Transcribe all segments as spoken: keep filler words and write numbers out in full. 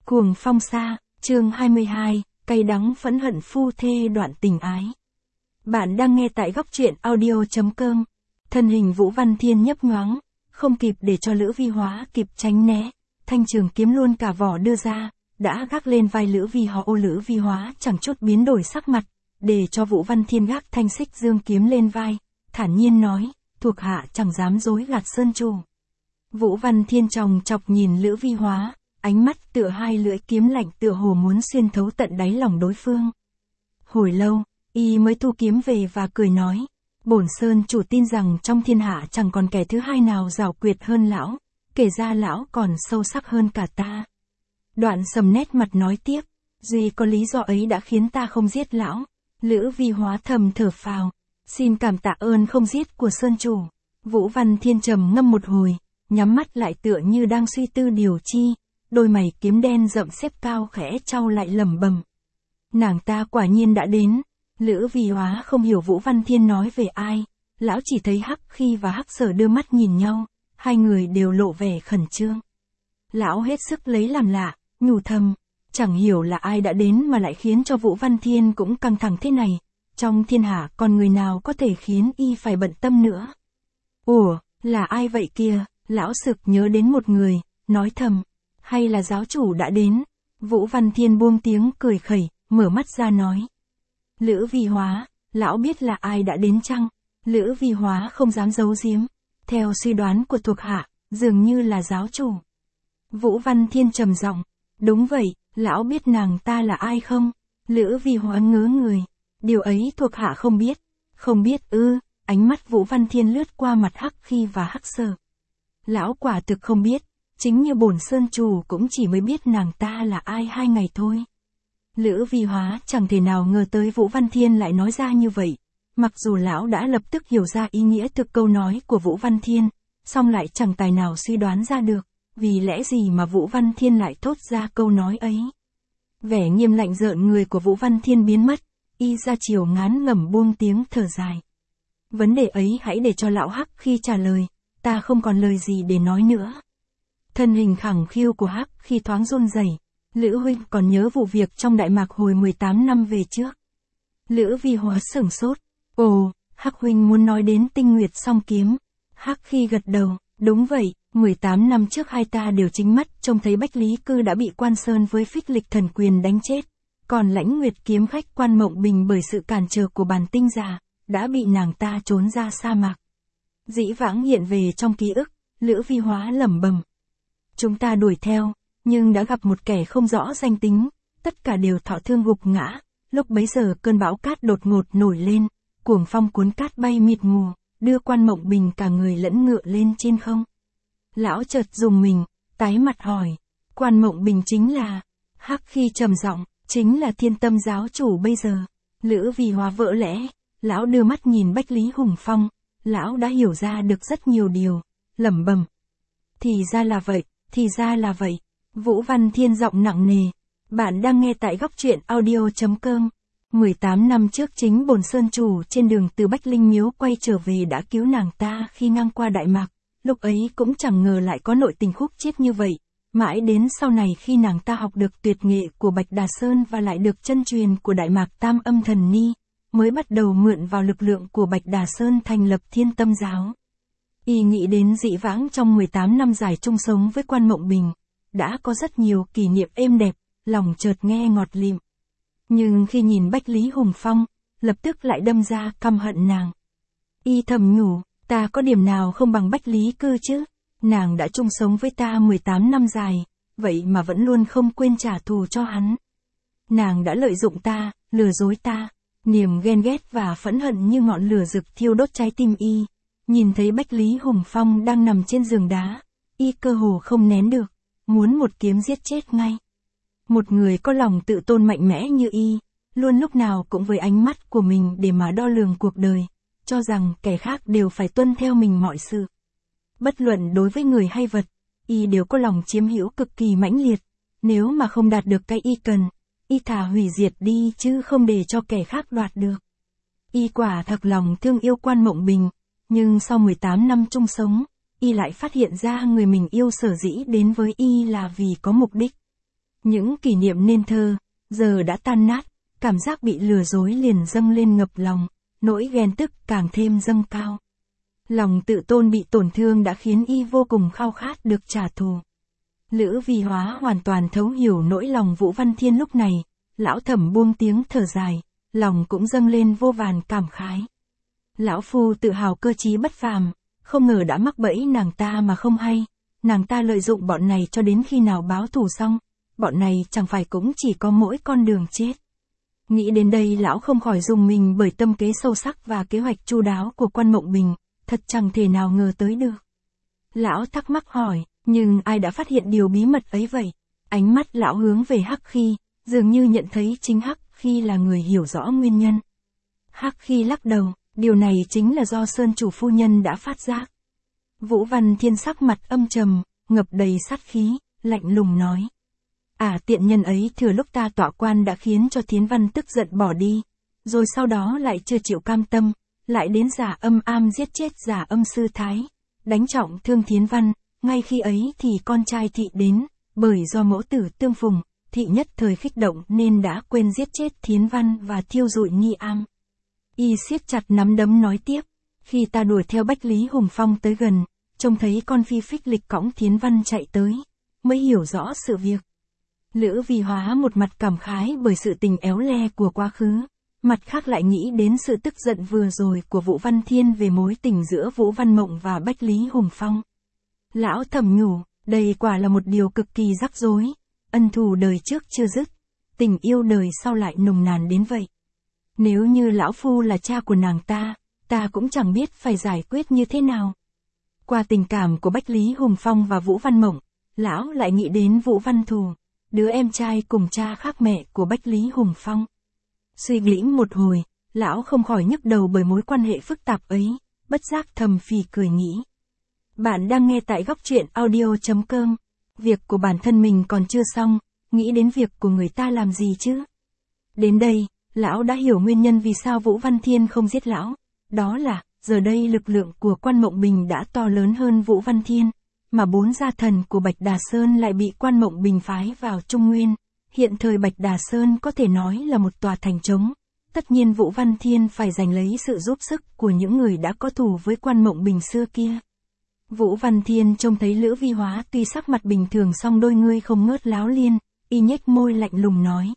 Cuồng phong xa, chương hai mươi hai, cay đắng phẫn hận phu thê đoạn tình ái. Bạn đang nghe tại góc truyện audio.com. Thân hình Vũ Văn Thiên nhấp nhoáng, không kịp để cho Lữ Vi Hóa kịp tránh né, thanh trường kiếm luôn cả vỏ đưa ra, đã gác lên vai Lữ Vi Hóa. Ô Lữ Vi Hóa chẳng chút biến đổi sắc mặt, để cho Vũ Văn Thiên gác thanh xích dương kiếm lên vai, thản nhiên nói, thuộc hạ chẳng dám dối gạt sơn chủ. Vũ Văn Thiên chòng chọc nhìn Lữ Vi Hóa, ánh mắt tựa hai lưỡi kiếm lạnh tựa hồ muốn xuyên thấu tận đáy lòng đối phương. Hồi lâu, y mới thu kiếm về và cười nói, bổn sơn chủ tin rằng trong thiên hạ chẳng còn kẻ thứ hai nào giảo quyệt hơn lão, kể ra lão còn sâu sắc hơn cả ta. Đoạn sầm nét mặt nói tiếp, duy có lý do ấy đã khiến ta không giết lão. Lữ Vi Hóa thầm thở phào, xin cảm tạ ơn không giết của sơn chủ. Vũ Văn Thiên trầm ngâm một hồi, nhắm mắt lại tựa như đang suy tư điều chi, đôi mày kiếm đen rậm xếp cao khẽ trao lại lẩm bẩm. Nàng ta quả nhiên đã đến. Lữ Vi Hóa không hiểu Vũ Văn Thiên nói về ai, lão chỉ thấy Hắc Khi và Hắc Sở đưa mắt nhìn nhau, hai người đều lộ vẻ khẩn trương. Lão hết sức lấy làm lạ, nhủ thầm, chẳng hiểu là ai đã đến mà lại khiến cho Vũ Văn Thiên cũng căng thẳng thế này, trong thiên hạ còn người nào có thể khiến y phải bận tâm nữa. Ủa, là ai vậy kia? Lão sực nhớ đến một người, nói thầm, hay là giáo chủ đã đến? Vũ Văn Thiên buông tiếng cười khẩy, mở mắt ra nói. Lữ Vi Hóa, lão biết là ai đã đến chăng? Lữ Vi Hóa không dám giấu giếm, theo suy đoán của thuộc hạ, dường như là giáo chủ. Vũ Văn Thiên trầm giọng, đúng vậy, lão biết nàng ta là ai không? Lữ Vi Hóa ngớ người, điều ấy thuộc hạ không biết. Không biết ư? Ánh mắt Vũ Văn Thiên lướt qua mặt Hắc Khi và Hắc Sở. Lão quả thực không biết, chính như bổn sơn chủ cũng chỉ mới biết nàng ta là ai hai ngày thôi. Lữ Vi Hóa chẳng thể nào ngờ tới Vũ Văn Thiên lại nói ra như vậy, mặc dù lão đã lập tức hiểu ra ý nghĩa thực câu nói của Vũ Văn Thiên, song lại chẳng tài nào suy đoán ra được, vì lẽ gì mà Vũ Văn Thiên lại thốt ra câu nói ấy. Vẻ nghiêm lạnh rợn người của Vũ Văn Thiên biến mất, y ra chiều ngán ngẩm buông tiếng thở dài. Vấn đề ấy hãy để cho lão Hắc Khi trả lời, ta không còn lời gì để nói nữa. Thân hình khẳng khiu của Hắc Khi thoáng run rẩy. Lữ huynh còn nhớ vụ việc trong Đại Mạc hồi mười tám năm về trước? Lữ Vi Hóa sửng sốt. Ồ, Hắc huynh muốn nói đến Tinh Nguyệt Song Kiếm. Hắc Khi gật đầu, đúng vậy, mười tám năm trước hai ta đều chính mắt trông thấy Bách Lý Cư đã bị Quan Sơn với Phích Lịch Thần Quyền đánh chết, còn Lãnh Nguyệt kiếm khách Quan Mộng Bình bởi sự cản trở của Bàn Tinh già, đã bị nàng ta trốn ra sa mạc. Dĩ vãng hiện về trong ký ức, Lữ Vi Hóa lẩm bẩm. Chúng ta đuổi theo, nhưng đã gặp một kẻ không rõ danh tính, tất cả đều thọ thương gục ngã. Lúc bấy giờ cơn bão cát đột ngột nổi lên, cuồng phong cuốn cát bay mịt mù, đưa Quan Mộng Bình cả người lẫn ngựa lên trên không. Lão chợt dùng mình, tái mặt hỏi, Quan Mộng Bình chính là? Hắc Khi trầm giọng, chính là Thiên Tâm giáo chủ bây giờ. Lữ Vi Hóa vỡ lẽ, lão đưa mắt nhìn Bách Lý Hùng Phong, lão đã hiểu ra được rất nhiều điều, lẩm bẩm. Thì ra là vậy, thì ra là vậy. Vũ Văn Thiên giọng nặng nề. Bạn đang nghe tại góc truyện audio.com. mười tám năm trước chính bổn sơn chủ trên đường từ Bách Linh Miếu quay trở về đã cứu nàng ta khi ngang qua Đại Mạc. Lúc ấy cũng chẳng ngờ lại có nội tình khúc chiết như vậy. Mãi đến sau này khi nàng ta học được tuyệt nghệ của Bạch Đà Sơn và lại được chân truyền của Đại Mạc Tam Âm Thần Ni, mới bắt đầu mượn vào lực lượng của Bạch Đà Sơn thành lập Thiên Tâm giáo. Y nghĩ đến dị vãng trong mười tám năm dài chung sống với Quan Mộng Bình, đã có rất nhiều kỷ niệm êm đẹp, lòng chợt nghe ngọt lịm. Nhưng khi nhìn Bách Lý Hùng Phong, lập tức lại đâm ra căm hận nàng. Y thầm nhủ, ta có điểm nào không bằng Bách Lý Cư chứ? Nàng đã chung sống với ta mười tám năm dài, vậy mà vẫn luôn không quên trả thù cho hắn. Nàng đã lợi dụng ta, lừa dối ta. Niềm ghen ghét và phẫn hận như ngọn lửa rực thiêu đốt trái tim y. Nhìn thấy Bách Lý Hùng Phong đang nằm trên giường đá, y cơ hồ không nén được, muốn một kiếm giết chết ngay. Một người có lòng tự tôn mạnh mẽ như y, luôn lúc nào cũng với ánh mắt của mình để mà đo lường cuộc đời, cho rằng kẻ khác đều phải tuân theo mình mọi sự. Bất luận đối với người hay vật, y đều có lòng chiếm hữu cực kỳ mãnh liệt, nếu mà không đạt được cái y cần, y thà hủy diệt đi chứ không để cho kẻ khác đoạt được. Y quả thật lòng thương yêu Quan Mộng Bình, nhưng sau mười tám năm chung sống, y lại phát hiện ra người mình yêu sở dĩ đến với y là vì có mục đích. Những kỷ niệm nên thơ, giờ đã tan nát, cảm giác bị lừa dối liền dâng lên ngập lòng, nỗi ghen tức càng thêm dâng cao. Lòng tự tôn bị tổn thương đã khiến y vô cùng khao khát được trả thù. Lữ Vi Hóa hoàn toàn thấu hiểu nỗi lòng Vũ Văn Thiên lúc này, lão thẩm buông tiếng thở dài, lòng cũng dâng lên vô vàn cảm khái. Lão phu tự hào cơ trí bất phàm, không ngờ đã mắc bẫy nàng ta mà không hay, nàng ta lợi dụng bọn này cho đến khi nào báo thù xong, bọn này chẳng phải cũng chỉ có mỗi con đường chết. Nghĩ đến đây lão không khỏi rùng mình bởi tâm kế sâu sắc và kế hoạch chu đáo của Quan Mộng Bình, thật chẳng thể nào ngờ tới được. Lão thắc mắc hỏi, nhưng ai đã phát hiện điều bí mật ấy vậy? Ánh mắt lão hướng về Hắc Khi, dường như nhận thấy chính Hắc Khi là người hiểu rõ nguyên nhân. Hắc Khi lắc đầu, điều này chính là do Sơn chủ phu nhân đã phát giác. Vũ Văn Thiên sắc mặt âm trầm, ngập đầy sát khí, lạnh lùng nói. À, tiện nhân ấy thừa lúc ta tọa quan đã khiến cho Thiến Văn tức giận bỏ đi, rồi sau đó lại chưa chịu cam tâm, lại đến giả âm am giết chết giả âm sư Thái, đánh trọng thương Thiến Văn, ngay khi ấy thì con trai thị đến, bởi do mẫu tử tương phùng, thị nhất thời kích động nên đã quên giết chết Thiến Văn và thiêu rụi nghi am. Y siết chặt nắm đấm nói tiếp, khi ta đuổi theo Bách Lý Hùng Phong tới gần, trông thấy con phi phích lịch cõng Thiến Văn chạy tới, mới hiểu rõ sự việc. Lữ Vi Hóa một mặt cảm khái bởi sự tình éo le của quá khứ, mặt khác lại nghĩ đến sự tức giận vừa rồi của Vũ Văn Thiên về mối tình giữa Vũ Văn Mộng và Bách Lý Hùng Phong. Lão thầm nhủ, đây quả là một điều cực kỳ rắc rối, ân thù đời trước chưa dứt, tình yêu đời sau lại nồng nàn đến vậy. Nếu như lão phu là cha của nàng ta, ta cũng chẳng biết phải giải quyết như thế nào. Qua tình cảm của Bách Lý Hùng Phong và Vũ Văn Mộng, lão lại nghĩ đến Vũ Văn Thù, đứa em trai cùng cha khác mẹ của Bách Lý Hùng Phong. Suy nghĩ một hồi, lão không khỏi nhức đầu bởi mối quan hệ phức tạp ấy, bất giác thầm phì cười nghĩ. Bạn đang nghe tại góc truyện audio chấm com. Việc của bản thân mình còn chưa xong, nghĩ đến việc của người ta làm gì chứ? Đến đây, lão đã hiểu nguyên nhân vì sao Vũ Văn Thiên không giết lão. Đó là, giờ đây lực lượng của Quan Mộng Bình đã to lớn hơn Vũ Văn Thiên, mà bốn gia thần của Bạch Đà Sơn lại bị Quan Mộng Bình phái vào Trung Nguyên. Hiện thời Bạch Đà Sơn có thể nói là một tòa thành trống. Tất nhiên Vũ Văn Thiên phải giành lấy sự giúp sức của những người đã có thù với Quan Mộng Bình xưa kia. Vũ Văn Thiên trông thấy Lữ Vi Hóa tuy sắc mặt bình thường song đôi ngươi không ngớt láo liên, y nhếch môi lạnh lùng nói.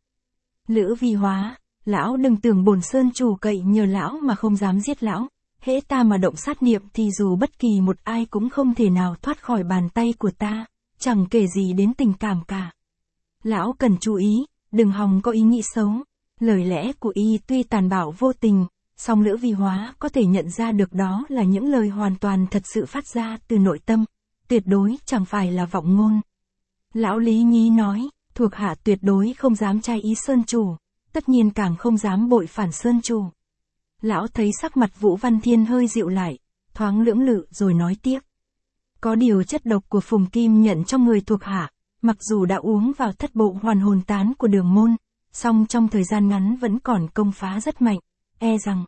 Lữ Vi Hóa, lão đừng tưởng bổn sơn chủ cậy nhờ lão mà không dám giết lão, hễ ta mà động sát niệm thì dù bất kỳ một ai cũng không thể nào thoát khỏi bàn tay của ta, chẳng kể gì đến tình cảm cả. Lão cần chú ý, đừng hòng có ý nghĩ xấu, lời lẽ của y tuy tàn bạo vô tình, song Lữ Vi Hóa có thể nhận ra được đó là những lời hoàn toàn thật sự phát ra từ nội tâm, tuyệt đối chẳng phải là vọng ngôn. Lão Lý Nhí nói, thuộc hạ tuyệt đối không dám trai ý sơn chủ, tất nhiên càng không dám bội phản sơn chủ. Lão thấy sắc mặt Vũ Văn Thiên hơi dịu lại, thoáng lưỡng lự rồi nói tiếp. Có điều chất độc của Phùng Kim Nhận trong người thuộc hạ, mặc dù đã uống vào thất bộ hoàn hồn tán của Đường Môn, song trong thời gian ngắn vẫn còn công phá rất mạnh, e rằng.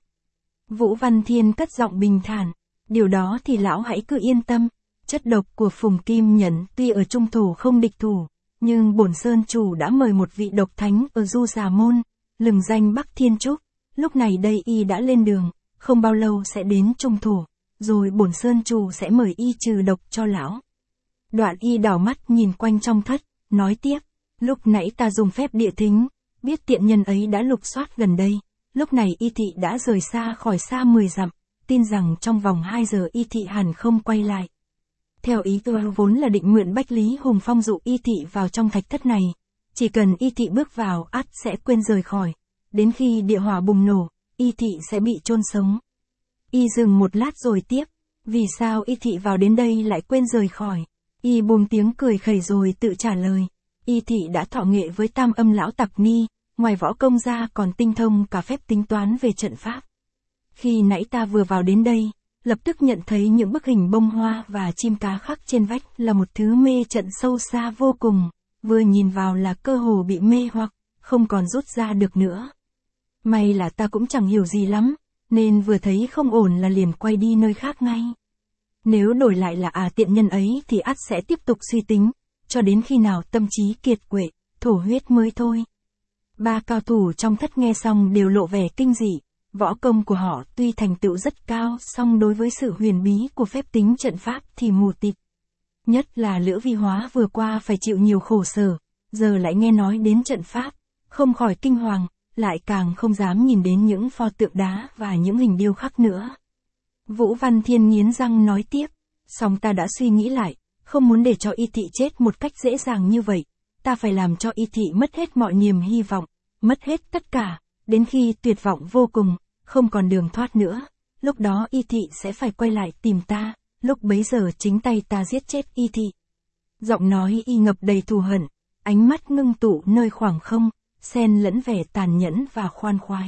Vũ Văn Thiên cất giọng bình thản, điều đó thì lão hãy cứ yên tâm, chất độc của Phùng Kim Nhẫn tuy ở trung thổ không địch thủ, nhưng bổn sơn chủ đã mời một vị độc thánh ở Du Già Môn, lừng danh Bắc Thiên Trúc, lúc này đây y đã lên đường, không bao lâu sẽ đến trung thổ, rồi bổn sơn chủ sẽ mời y trừ độc cho lão. Đoạn y đảo mắt nhìn quanh trong thất, nói tiếp, lúc nãy ta dùng phép địa thính, biết tiện nhân ấy đã lục soát gần đây. Lúc này y thị đã rời xa khỏi xa mười dặm, tin rằng trong vòng hai giờ y thị hẳn không quay lại. Theo ý tôi vốn là định nguyện Bách Lý Hùng Phong dụ y thị vào trong thạch thất này, chỉ cần y thị bước vào ắt sẽ quên rời khỏi, đến khi địa hỏa bùng nổ, y thị sẽ bị chôn sống. Y dừng một lát rồi tiếp, vì sao y thị vào đến đây lại quên rời khỏi? Y buông tiếng cười khẩy rồi tự trả lời, y thị đã thọ nghệ với Tam Âm lão tặc ni. Ngoài võ công ra còn tinh thông cả phép tính toán về trận pháp. Khi nãy ta vừa vào đến đây, lập tức nhận thấy những bức hình bông hoa và chim cá khắc trên vách là một thứ mê trận sâu xa vô cùng, vừa nhìn vào là cơ hồ bị mê hoặc, không còn rút ra được nữa. May là ta cũng chẳng hiểu gì lắm, nên vừa thấy không ổn là liền quay đi nơi khác ngay. Nếu đổi lại là à tiện nhân ấy thì ắt sẽ tiếp tục suy tính, cho đến khi nào tâm trí kiệt quệ, thổ huyết mới thôi. Ba cao thủ trong thất nghe xong đều lộ vẻ kinh dị, võ công của họ tuy thành tựu rất cao, song đối với sự huyền bí của phép tính trận pháp thì mù tịt. Nhất là Lữ Vi Hóa vừa qua phải chịu nhiều khổ sở, giờ lại nghe nói đến trận pháp, không khỏi kinh hoàng, lại càng không dám nhìn đến những pho tượng đá và những hình điêu khắc nữa. Vũ Văn Thiên nghiến răng nói tiếp, song ta đã suy nghĩ lại, không muốn để cho Y Thị chết một cách dễ dàng như vậy, ta phải làm cho Y Thị mất hết mọi niềm hy vọng, mất hết tất cả, đến khi tuyệt vọng vô cùng, không còn đường thoát nữa, lúc đó Y Thị sẽ phải quay lại tìm ta, lúc bấy giờ chính tay ta giết chết Y Thị. Giọng nói Y ngập đầy thù hận, ánh mắt ngưng tụ nơi khoảng không, xen lẫn vẻ tàn nhẫn và khoan khoái.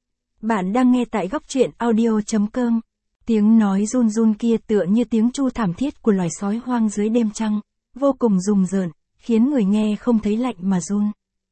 Bạn đang nghe tại góc truyện audio chấm com. Tiếng nói run run kia tựa như tiếng tru thảm thiết của loài sói hoang dưới đêm trăng, vô cùng rùng rợn, khiến người nghe không thấy lạnh mà run.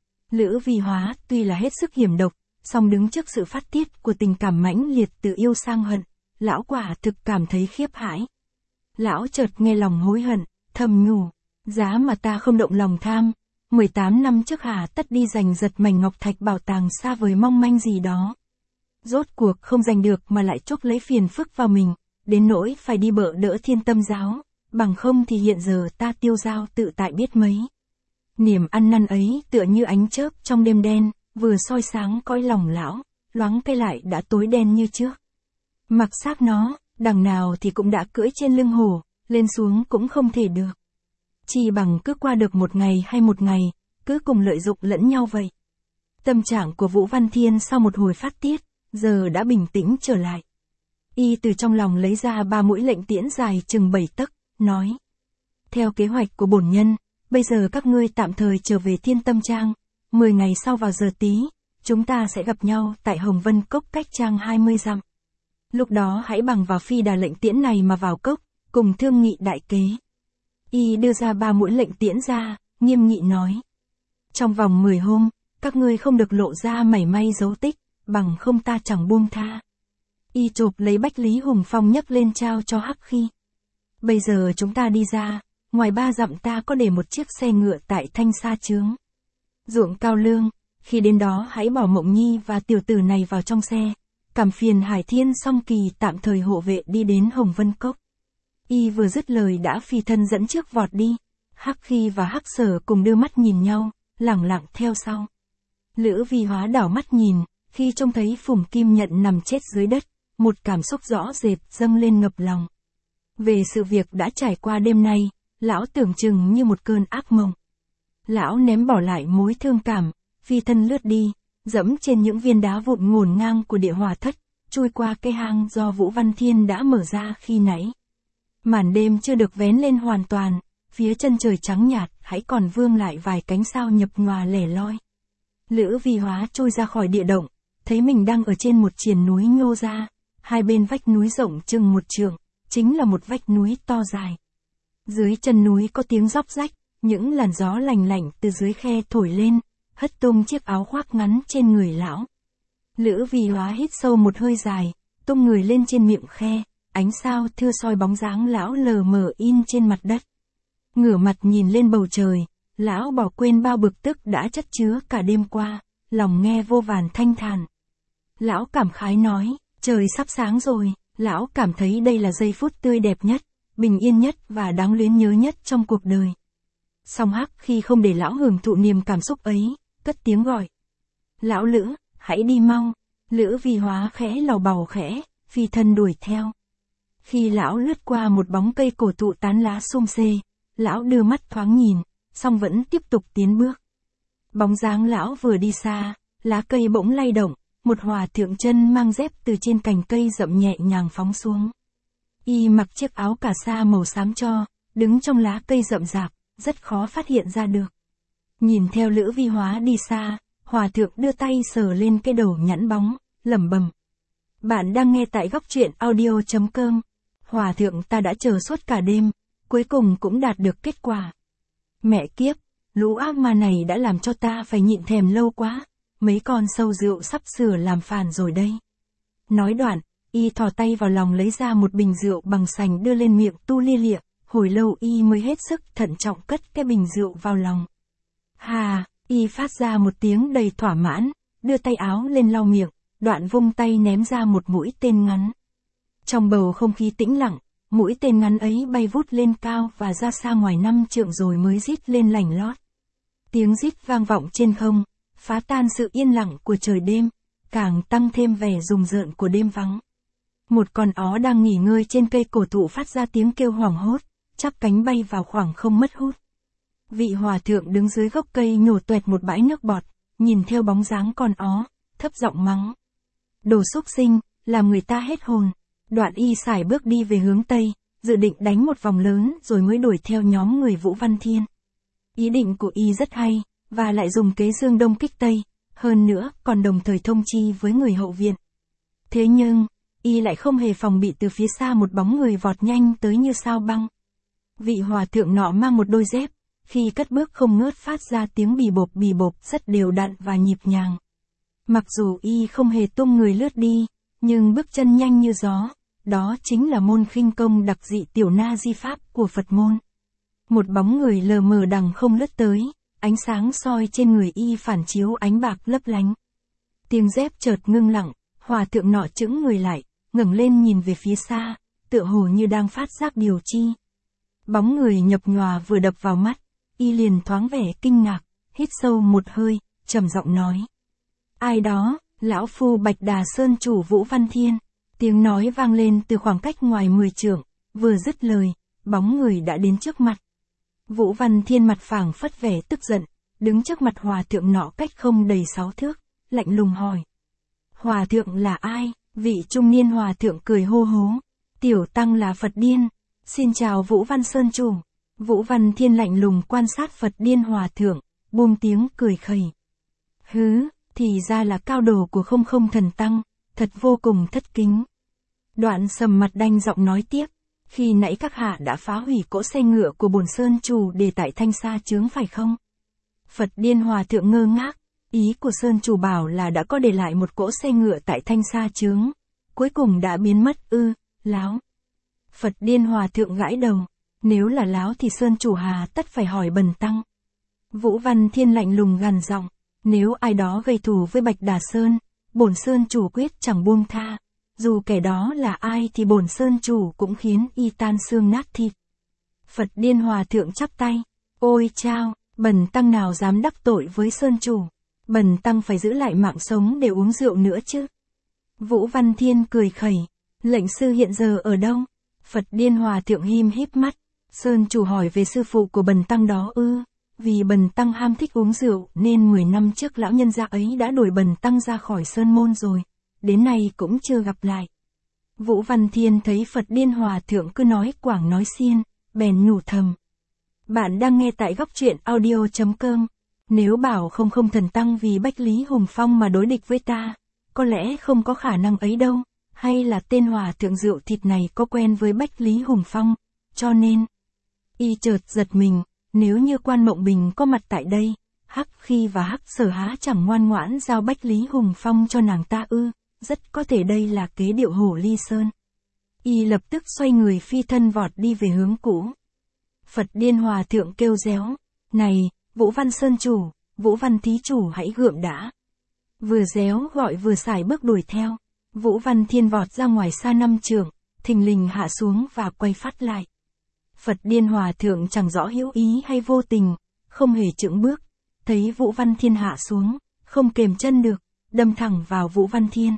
Lữ Vi Hóa tuy là hết sức hiểm độc, song đứng trước sự phát tiết của tình cảm mãnh liệt từ yêu sang hận, lão quả thực cảm thấy khiếp hãi. Lão chợt nghe lòng hối hận, thầm nhủ, giá mà ta không động lòng tham, mười tám năm trước hà tất đi giành giật mảnh ngọc thạch bảo tàng xa vời mong manh gì đó. Rốt cuộc không giành được mà lại chuốc lấy phiền phức vào mình, đến nỗi phải đi bợ đỡ Thiên Tâm giáo, bằng không thì hiện giờ ta tiêu dao tự tại biết mấy. Niềm ăn năn ấy tựa như ánh chớp trong đêm đen, vừa soi sáng cõi lòng lão, loáng cây lại đã tối đen như trước. Mặc xác nó, đằng nào thì cũng đã cưỡi trên lưng hổ, lên xuống cũng không thể được. Chỉ bằng cứ qua được một ngày hay một ngày, cứ cùng lợi dụng lẫn nhau vậy. Tâm trạng của Vũ Văn Thiên sau một hồi phát tiết, giờ đã bình tĩnh trở lại. Y từ trong lòng lấy ra ba mũi lệnh tiễn dài chừng bảy tấc, nói. Theo kế hoạch của bổn nhân, bây giờ các ngươi tạm thời trở về Thiên Tâm Trang, mười ngày sau vào giờ tí, chúng ta sẽ gặp nhau tại Hồng Vân Cốc cách trang hai mươi dặm. Lúc đó hãy bằng vào phi đà lệnh tiễn này mà vào cốc, cùng thương nghị đại kế. Y đưa ra ba mũi lệnh tiễn ra, nghiêm nghị nói. Trong vòng mười hôm, các ngươi không được lộ ra mảy may dấu tích, bằng không ta chẳng buông tha. Y chộp lấy Bách Lý Hùng Phong nhấc lên trao cho Hắc Khi. Bây giờ chúng ta đi ra, ngoài ba dặm ta có để một chiếc xe ngựa tại Thanh Sa Chướng. Ruộng Cao Lương, khi đến đó hãy bỏ Mộng Nhi và tiểu tử này vào trong xe, cảm phiền Hải Thiên Song Kỳ tạm thời hộ vệ đi đến Hồng Vân Cốc. Y vừa dứt lời đã phi thân dẫn trước vọt đi, Hắc Khi và Hắc Sở cùng đưa mắt nhìn nhau, lẳng lặng theo sau. Lữ Vi Hóa đảo mắt nhìn, khi trông thấy Phùng Kim Nhận nằm chết dưới đất, một cảm xúc rõ rệt dâng lên ngập lòng. Về sự việc đã trải qua đêm nay, lão tưởng chừng như một cơn ác mộng. Lão ném bỏ lại mối thương cảm, phi thân lướt đi, dẫm trên những viên đá vụn ngổn ngang của địa hỏa thất, chui qua cái hang do Vũ Văn Thiên đã mở ra khi nãy. Màn đêm chưa được vén lên hoàn toàn, phía chân trời trắng nhạt hãy còn vương lại vài cánh sao nhập nhòa lẻ loi. Lữ Vi Hóa trôi ra khỏi địa động, thấy mình đang ở trên một triền núi nhô ra, hai bên vách núi rộng chừng một trượng, chính là một vách núi to dài. Dưới chân núi có tiếng róc rách, những làn gió lành lạnh từ dưới khe thổi lên, hất tung chiếc áo khoác ngắn trên người lão. Lữ Vi Hóa hít sâu một hơi dài, tung người lên trên miệng khe, ánh sao thưa soi bóng dáng lão lờ mờ in trên mặt đất. Ngửa mặt nhìn lên bầu trời, lão bỏ quên bao bực tức đã chất chứa cả đêm qua, lòng nghe vô vàn thanh thản. Lão cảm khái nói, trời sắp sáng rồi, lão cảm thấy đây là giây phút tươi đẹp nhất, bình yên nhất và đáng luyến nhớ nhất trong cuộc đời. Song Hắc Khi không để lão hưởng thụ niềm cảm xúc ấy, cất tiếng gọi. Lão Lữ, hãy đi mau. Lữ Vi Hóa khẽ lầu bầu khẽ, phi thân đuổi theo. Khi lão lướt qua một bóng cây cổ thụ tán lá xum xê, lão đưa mắt thoáng nhìn, song vẫn tiếp tục tiến bước. Bóng dáng lão vừa đi xa, lá cây bỗng lay động, một hòa thượng chân mang dép từ trên cành cây rậm nhẹ nhàng phóng xuống. Y mặc chiếc áo cà sa màu xám cho, đứng trong lá cây rậm rạp, rất khó phát hiện ra được. Nhìn theo Lữ Vi Hóa đi xa, hòa thượng đưa tay sờ lên cái đầu nhẵn bóng, lẩm bẩm. Bạn đang nghe tại góc truyện audio chấm com. Hòa thượng ta đã chờ suốt cả đêm, cuối cùng cũng đạt được kết quả. Mẹ kiếp, lũ ác ma này đã làm cho ta phải nhịn thèm lâu quá, mấy con sâu rượu sắp sửa làm phản rồi đây. Nói đoạn, y thò tay vào lòng lấy ra một bình rượu bằng sành đưa lên miệng tu lia lịa, hồi lâu y mới hết sức thận trọng cất cái bình rượu vào lòng. Hà, Y phát ra một tiếng đầy thỏa mãn, đưa tay áo lên lau miệng, đoạn vung tay ném ra một mũi tên ngắn. Trong bầu không khí tĩnh lặng, mũi tên ngắn ấy bay vút lên cao và ra xa ngoài năm trượng rồi mới rít lên lành lót. Tiếng rít vang vọng trên không, phá tan sự yên lặng của trời đêm, càng tăng thêm vẻ rùng rợn của đêm vắng. Một con ó đang nghỉ ngơi trên cây cổ thụ phát ra tiếng kêu hoảng hốt, chắp cánh bay vào khoảng không mất hút. Vị hòa thượng đứng dưới gốc cây nhổ toẹt một bãi nước bọt, nhìn theo bóng dáng con ó, thấp giọng mắng. Đồ xúc sinh, làm người ta hết hồn. Đoạn y sải bước đi về hướng Tây, dự định đánh một vòng lớn rồi mới đuổi theo nhóm người Vũ Văn Thiên. Ý định của y rất hay, và lại dùng kế dương đông kích Tây, hơn nữa còn đồng thời thông chi với người hậu viện. Thế nhưng, y lại không hề phòng bị từ phía xa một bóng người vọt nhanh tới như sao băng. Vị hòa thượng nọ mang một đôi dép, khi cất bước không ngớt phát ra tiếng bì bộp bì bộp rất đều đặn và nhịp nhàng. Mặc dù y không hề tung người lướt đi, nhưng bước chân nhanh như gió, đó chính là môn khinh công đặc dị tiểu na di pháp của Phật môn. Một bóng người lờ mờ đằng không lướt tới, ánh sáng soi trên người y phản chiếu ánh bạc lấp lánh. Tiếng dép chợt ngưng lặng, hòa thượng nọ chững người lại, ngẩng lên nhìn về phía xa, tựa hồ như đang phát giác điều chi. Bóng người nhập nhòa vừa đập vào mắt, y liền thoáng vẻ kinh ngạc, hít sâu một hơi, trầm giọng nói. Ai đó, lão phu Bạch Đà Sơn chủ Vũ Văn Thiên. Tiếng nói vang lên từ khoảng cách ngoài mười trượng, vừa dứt lời, bóng người đã đến trước mặt. Vũ Văn Thiên mặt phảng phất vẻ tức giận, đứng trước mặt hòa thượng nọ cách không đầy sáu thước, lạnh lùng hỏi. Hòa thượng là ai? Vị trung niên hòa thượng cười hô hố. Tiểu tăng là Phật Điên. Xin chào Vũ Văn Sơn chủ. Vũ Văn Thiên lạnh lùng quan sát Phật Điên hòa thượng, buông tiếng cười khẩy. Hứ, thì ra là cao đồ của không không thần tăng, thật vô cùng thất kính. Đoạn sầm mặt đanh giọng nói tiếp, khi nãy các hạ đã phá hủy cỗ xe ngựa của bổn sơn chủ để tại Thanh Sa chướng phải không? Phật Điên hòa thượng ngơ ngác, ý của sơn chủ bảo là đã có để lại một cỗ xe ngựa tại Thanh Sa chướng, cuối cùng đã biến mất ư, láo. Phật Điên hòa thượng gãi đầu, nếu là láo thì sơn chủ hà tất phải hỏi bần tăng. Vũ Văn Thiên lạnh lùng gằn giọng, nếu ai đó gây thù với Bạch Đà Sơn, bổn sơn chủ quyết chẳng buông tha. Dù kẻ đó là ai thì bổn sơn chủ cũng khiến y tan xương nát thịt. Phật Điên hòa thượng chắp tay. Ôi chao, bần tăng nào dám đắc tội với sơn chủ. Bần tăng phải giữ lại mạng sống để uống rượu nữa chứ. Vũ Văn Thiên cười khẩy. Lệnh sư hiện giờ ở đâu? Phật Điên hòa thượng him híp mắt. Sơn chủ hỏi về sư phụ của bần tăng đó ư. Vì bần tăng ham thích uống rượu nên mười năm trước lão nhân gia ấy đã đuổi bần tăng ra khỏi sơn môn rồi. Đến nay cũng chưa gặp lại. Vũ Văn Thiên thấy Phật Điên hòa thượng cứ nói quảng nói xiên, bèn nhủ thầm. Bạn đang nghe tại góc truyện audio chấm com. Nếu bảo không không thần tăng vì Bách Lý Hùng Phong mà đối địch với ta, có lẽ không có khả năng ấy đâu, hay là tên hòa thượng rượu thịt này có quen với Bách Lý Hùng Phong, cho nên. Y chợt giật mình, nếu như Quan Mộng Bình có mặt tại đây, Hắc Khi và Hắc Sở há chẳng ngoan ngoãn giao Bách Lý Hùng Phong cho nàng ta ư. Rất có thể đây là kế điệu hổ ly sơn. Y lập tức xoay người phi thân vọt đi về hướng cũ. Phật Điên hòa thượng kêu réo. Này, Vũ Văn Sơn chủ, Vũ Văn thí chủ hãy gượng đã. Vừa réo gọi vừa sải bước đuổi theo. Vũ Văn Thiên vọt ra ngoài xa năm trượng, thình lình hạ xuống và quay phát lại. Phật Điên hòa thượng chẳng rõ hữu ý hay vô tình, không hề chững bước. Thấy Vũ Văn Thiên hạ xuống, không kềm chân được, đâm thẳng vào Vũ Văn Thiên.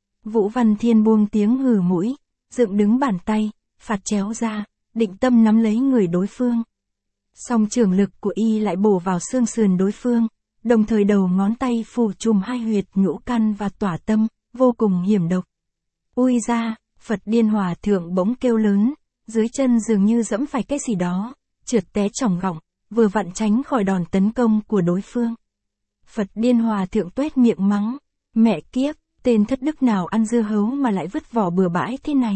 Vũ Văn Thiên buông tiếng hừ mũi, dựng đứng bàn tay, phạt chéo ra, định tâm nắm lấy người đối phương. Song trường lực của y lại bổ vào xương sườn đối phương, đồng thời đầu ngón tay phủ trùm hai huyệt nhũ căn và tỏa tâm, vô cùng hiểm độc. Ui ra, Phật Điên hòa thượng bỗng kêu lớn, dưới chân dường như dẫm phải cái gì đó, trượt té chỏng gọng, vừa vặn tránh khỏi đòn tấn công của đối phương. Phật Điên hòa thượng tuét miệng mắng, mẹ kiếp. Tên thất đức nào ăn dưa hấu mà lại vứt vỏ bừa bãi thế này.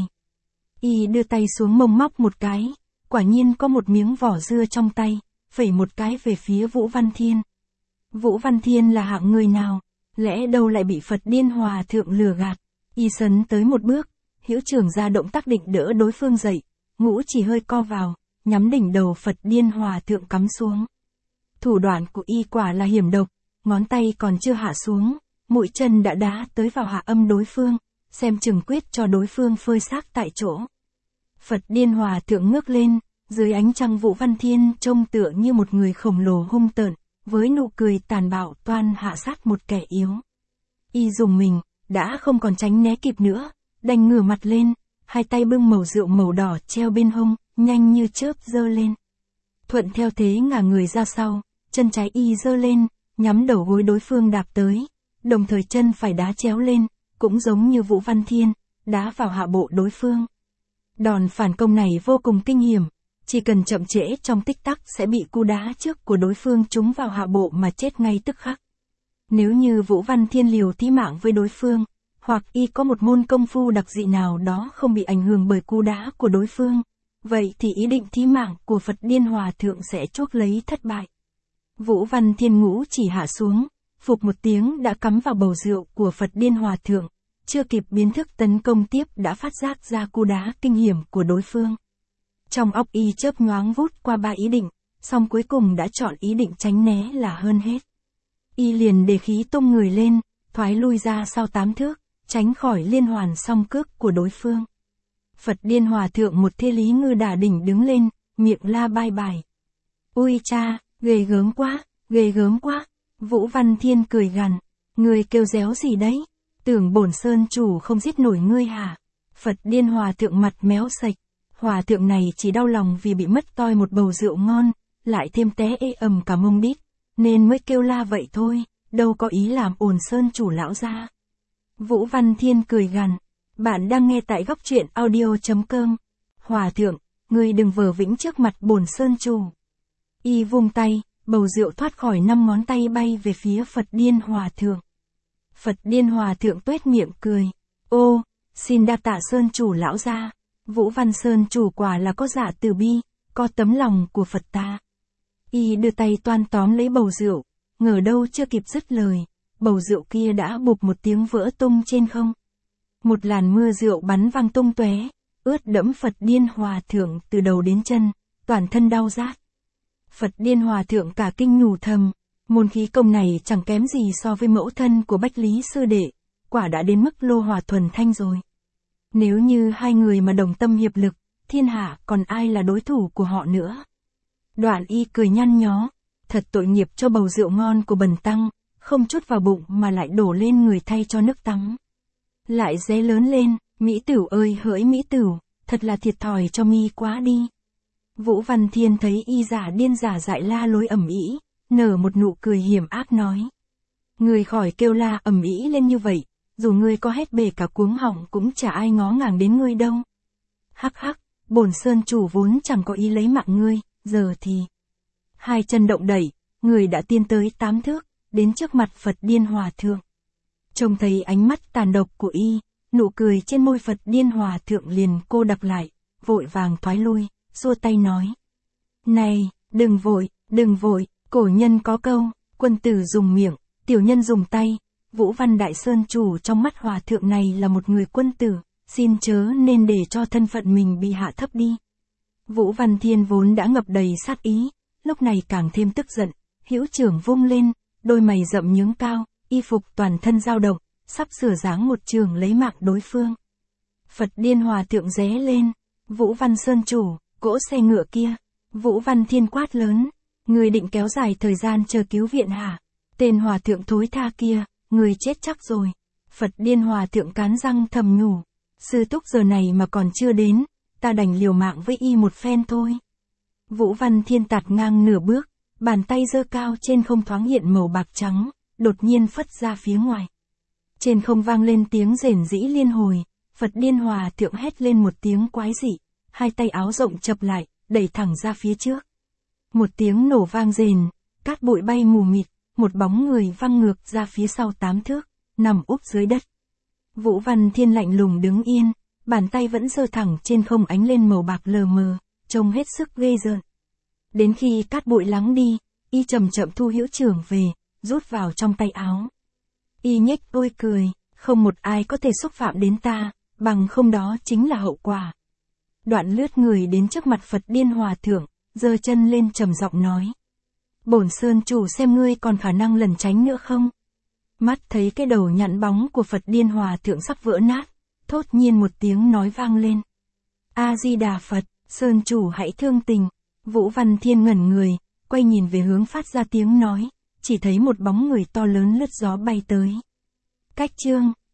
Y đưa tay xuống mông móc một cái, quả nhiên có một miếng vỏ dưa trong tay, phẩy một cái về phía Vũ Văn Thiên. Vũ Văn Thiên là hạng người nào, lẽ đâu lại bị Phật Điên hòa thượng lừa gạt. Y sấn tới một bước, hữu trưởng ra động tác định đỡ đối phương dậy, ngũ chỉ hơi co vào, nhắm đỉnh đầu Phật Điên hòa thượng cắm xuống. Thủ đoạn của y quả là hiểm độc, ngón tay còn chưa hạ xuống, mũi chân đã đá tới vào hạ âm đối phương, xem chừng quyết cho đối phương phơi xác tại chỗ. Phật Điên Hòa Thượng ngước lên, dưới ánh trăng Vũ Văn Thiên trông tựa như một người khổng lồ hung tợn, với nụ cười tàn bạo toan hạ sát một kẻ yếu. Y dùng mình, đã không còn tránh né kịp nữa, đành ngửa mặt lên, hai tay bưng mẩu rượu màu đỏ treo bên hông, nhanh như chớp giơ lên. Thuận theo thế ngả người ra sau, chân trái Y giơ lên, nhắm đầu gối đối phương đạp tới, đồng thời chân phải đá chéo lên, cũng giống như Vũ Văn Thiên, đá vào hạ bộ đối phương. Đòn phản công này vô cùng kinh hiểm, chỉ cần chậm trễ trong tích tắc sẽ bị cú đá trước của đối phương trúng vào hạ bộ mà chết ngay tức khắc. Nếu như Vũ Văn Thiên liều thí mạng với đối phương, hoặc Y có một môn công phu đặc dị nào đó không bị ảnh hưởng bởi cú đá của đối phương, vậy thì ý định thí mạng của Phật Điên Hòa Thượng sẽ chuốc lấy thất bại. Vũ Văn Thiên ngũ chỉ hạ xuống, phụp một tiếng đã cắm vào bầu rượu của Phật Điên Hòa Thượng, chưa kịp biến thức tấn công tiếp đã phát giác ra cú đá kinh hiểm của đối phương. Trong óc Y chớp nhoáng vút qua ba ý định, song cuối cùng đã chọn ý định tránh né là hơn hết. Y liền để khí tung người lên, thoái lui ra sau tám thước, tránh khỏi liên hoàn song cước của đối phương. Phật Điên Hòa Thượng một thế lý ngư đả đỉnh đứng lên, miệng la bai bài. Ui cha, ghê gớm quá, ghê gớm quá. Vũ Văn Thiên cười gằn, ngươi kêu réo gì đấy? Tưởng bổn sơn chủ không giết nổi ngươi hả? Phật Điên Hòa Thượng mặt méo sạch. Hòa thượng này chỉ đau lòng vì bị mất toi một bầu rượu ngon, lại thêm té ê ầm cả mông đít, nên mới kêu la vậy thôi, đâu có ý làm ồn sơn chủ lão ra. Vũ Văn Thiên cười gằn, bạn đang nghe tại góc truyện audio chấm com. Hòa thượng, ngươi đừng vờ vĩnh trước mặt bổn sơn chủ. Y vung tay, bầu rượu thoát khỏi năm ngón tay bay về phía Phật Điên Hòa Thượng. Phật Điên Hòa Thượng tuét miệng cười, ô, xin đa tạ sơn chủ lão ra. Vũ Văn Sơn chủ quả là có dạ từ bi, có tấm lòng của Phật ta. Y đưa tay toan tóm lấy bầu rượu, ngờ đâu chưa kịp dứt lời, bầu rượu kia đã bụp một tiếng vỡ tung trên không. Một làn mưa rượu bắn văng tung tóe, ướt đẫm Phật Điên Hòa Thượng từ đầu đến chân, toàn thân đau rát. Phật Điên Hòa Thượng cả kinh nhủ thầm, môn khí công này chẳng kém gì so với mẫu thân của Bách Lý sư đệ, quả đã đến mức lô hòa thuần thanh rồi. Nếu như hai người mà đồng tâm hiệp lực, thiên hạ còn ai là đối thủ của họ nữa. Đoạn Y cười nhăn nhó, thật tội nghiệp cho bầu rượu ngon của bần tăng, không chút vào bụng mà lại đổ lên người thay cho nước tắm. Lại ré lớn lên, Mỹ Tửu ơi hỡi Mỹ Tửu, thật là thiệt thòi cho mi quá đi. Vũ Văn Thiên thấy Y giả điên giả dại la lối ầm ĩ, nở một nụ cười hiểm ác nói. Người khỏi kêu la ầm ĩ lên như vậy, dù ngươi có hết bể cả cuống họng cũng chả ai ngó ngàng đến ngươi đâu. Hắc hắc, bổn sơn chủ vốn chẳng có ý lấy mạng ngươi, giờ thì. Hai chân động đẩy, người đã tiến tới tám thước, đến trước mặt Phật Điên Hòa Thượng. Trông thấy ánh mắt tàn độc của Y, nụ cười trên môi Phật Điên Hòa Thượng liền cô đặc lại, vội vàng thoái lui, xua tay nói. Này, đừng vội, đừng vội, cổ nhân có câu, quân tử dùng miệng, tiểu nhân dùng tay. Vũ Văn Đại Sơn chủ trong mắt Hòa Thượng này là một người quân tử, xin chớ nên để cho thân phận mình bị hạ thấp đi. Vũ Văn Thiên vốn đã ngập đầy sát ý, lúc này càng thêm tức giận, hữu trưởng vung lên, đôi mày rậm nhướng cao, y phục toàn thân dao động, sắp sửa giáng một trường lấy mạng đối phương. Phật Điên Hòa Thượng ré lên, Vũ Văn Sơn chủ, cỗ xe ngựa kia. Vũ Văn Thiên quát lớn, người định kéo dài thời gian chờ cứu viện hả? Tên Hòa Thượng thối tha kia, người chết chắc rồi. Phật Điên Hòa Thượng cán răng thầm nhủ, sư túc giờ này mà còn chưa đến, ta đành liều mạng với y một phen thôi. Vũ Văn Thiên tạt ngang nửa bước, bàn tay giơ cao trên không thoáng hiện màu bạc trắng, đột nhiên phất ra phía ngoài. Trên không vang lên tiếng rền rĩ liên hồi, Phật Điên Hòa Thượng hét lên một tiếng quái dị, hai tay áo rộng chập lại, đẩy thẳng ra phía trước. Một tiếng nổ vang rền, cát bụi bay mù mịt, một bóng người văng ngược ra phía sau tám thước, nằm úp dưới đất. Vũ Văn Thiên lạnh lùng đứng yên, bàn tay vẫn giơ thẳng trên không ánh lên màu bạc lờ mờ, trông hết sức ghê rợn. Đến khi cát bụi lắng đi, y chậm chậm thu hữu trưởng về, rút vào trong tay áo. Y nhếch đôi cười, không một ai có thể xúc phạm đến ta, bằng không đó chính là hậu quả. Đoạn lướt người đến trước mặt Phật Điên Hòa Thượng, giơ chân lên trầm giọng nói. Bổn Sơn chủ xem ngươi còn khả năng lẩn tránh nữa không? Mắt thấy cái đầu nhẵn bóng của Phật Điên Hòa Thượng sắp vỡ nát, thốt nhiên một tiếng nói vang lên. A-di-đà Phật, Sơn chủ hãy thương tình. Vũ Văn Thiên ngẩn người, quay nhìn về hướng phát ra tiếng nói, chỉ thấy một bóng người to lớn lướt gió bay tới. Cách chương